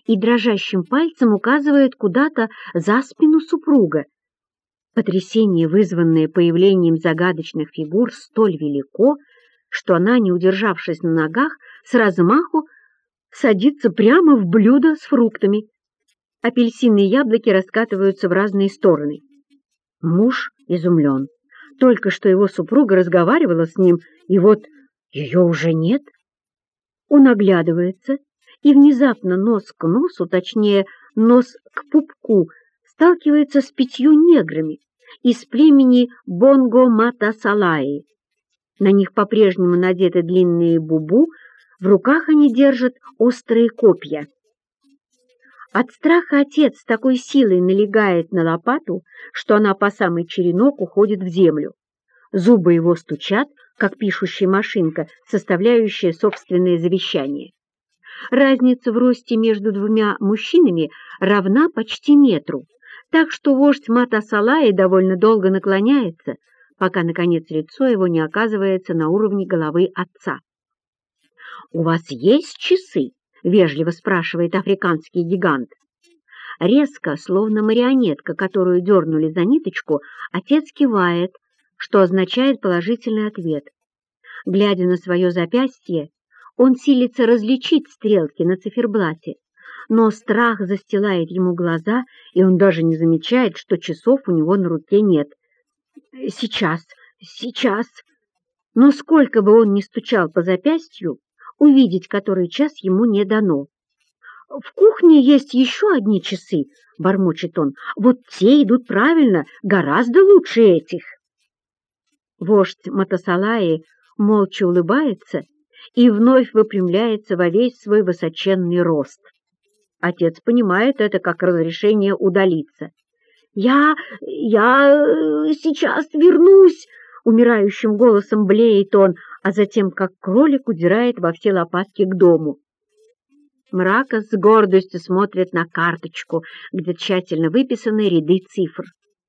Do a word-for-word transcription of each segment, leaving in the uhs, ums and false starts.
и дрожащим пальцем указывает куда-то за спину супруга. Потрясение, вызванное появлением загадочных фигур, столь велико, что она, не удержавшись на ногах, с размаху садится прямо в блюдо с фруктами. Апельсины и яблоки раскатываются в разные стороны. Муж изумлен. Только что его супруга разговаривала с ним, и вот ее уже нет. Он оглядывается, и внезапно нос к носу, точнее, нос к пупку, сталкивается с пятью неграми из племени Бонго-Матасалаи. На них по-прежнему надеты длинные бубу, в руках они держат острые копья. От страха отец с такой силой налегает на лопату, что она по самый черенок уходит в землю. Зубы его стучат, как пишущая машинка, составляющая собственное завещание. Разница в росте между двумя мужчинами равна почти метру, так что вождь Матасалаи довольно долго наклоняется, пока, наконец, лицо его не оказывается на уровне головы отца. «У вас есть часы?» — вежливо спрашивает африканский гигант. Резко, словно марионетка, которую дернули за ниточку, отец кивает, что означает положительный ответ. Глядя на свое запястье, он силится различить стрелки на циферблате, но страх застилает ему глаза, и он даже не замечает, что часов у него на руке нет. Сейчас, сейчас. Но сколько бы он ни стучал по запястью, увидеть который час ему не дано. «В кухне есть еще одни часы», — бормочет он. «Вот те идут правильно, гораздо лучше этих». Вождь Матасалаи молча улыбается и вновь выпрямляется во весь свой высоченный рост. Отец понимает это как разрешение удалиться. «Я... я сейчас вернусь!» — умирающим голосом блеет он, а затем, как кролик, удирает во все лопатки к дому. Мрака с гордостью смотрит на карточку, где тщательно выписаны ряды цифр.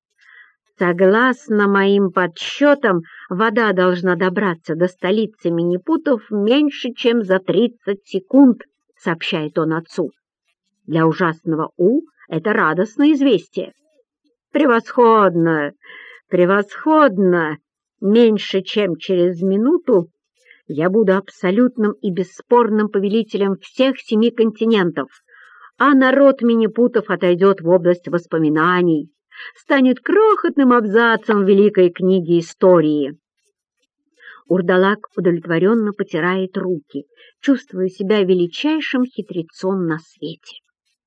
«Согласно моим подсчетам, вода должна добраться до столицы Минипутов меньше, чем за тридцать секунд», — сообщает он отцу. Для ужасного У это радостное известие. «Превосходно! Превосходно! Меньше, чем через минуту я буду абсолютным и бесспорным повелителем всех семи континентов, а народ Минипутов отойдет в область воспоминаний, станет крохотным абзацем великой книги истории». Урдалак удовлетворенно потирает руки, чувствуя себя величайшим хитрецом на свете.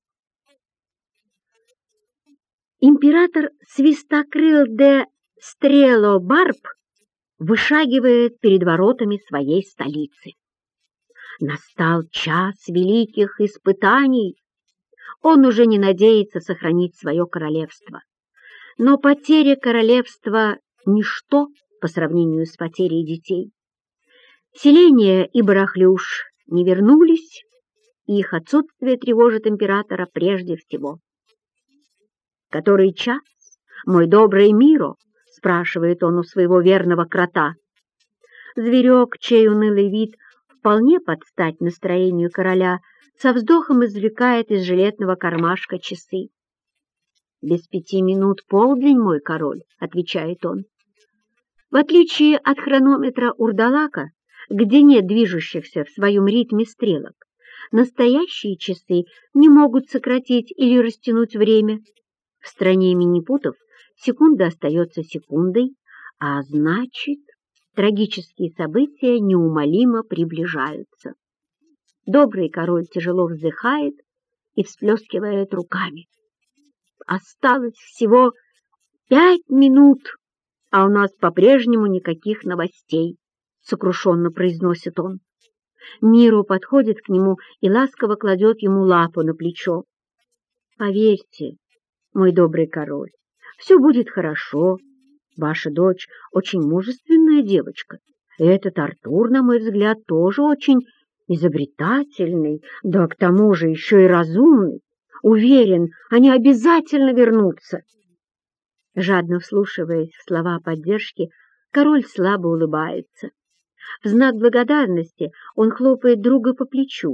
Император Свистокрыл де Стрело-Барб вышагивает перед воротами своей столицы. Настал час великих испытаний. Он уже не надеется сохранить свое королевство. Но потеря королевства — ничто по сравнению с потерей детей. Селения и Барахлюш не вернулись, и их отсутствие тревожит императора прежде всего. «Который час, мой добрый Миро?» — спрашивает он у своего верного крота. Зверек, чей унылый вид вполне под стать настроению короля, со вздохом извлекает из жилетного кармашка часы. «Без пяти минут полдень, мой король», — отвечает он. В отличие от хронометра Урдалака, где нет движущихся в своем ритме стрелок, настоящие часы не могут сократить или растянуть время. В стране Минипутов секунда остается секундой, а значит, трагические события неумолимо приближаются. Добрый король тяжело вздыхает и всплескивает руками. «Осталось всего пять минут, а у нас по-прежнему никаких новостей», — сокрушенно произносит он. Миро подходит к нему и ласково кладет ему лапу на плечо. «Поверьте, мой добрый король, все будет хорошо. Ваша дочь очень мужественная девочка. И этот Артур, на мой взгляд, тоже очень изобретательный, да к тому же еще и разумный. Уверен, они обязательно вернутся». Жадно вслушиваясь в слова поддержки, король слабо улыбается. В знак благодарности он хлопает друга по плечу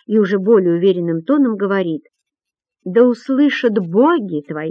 и уже более уверенным тоном говорит: «Да услышат боги твои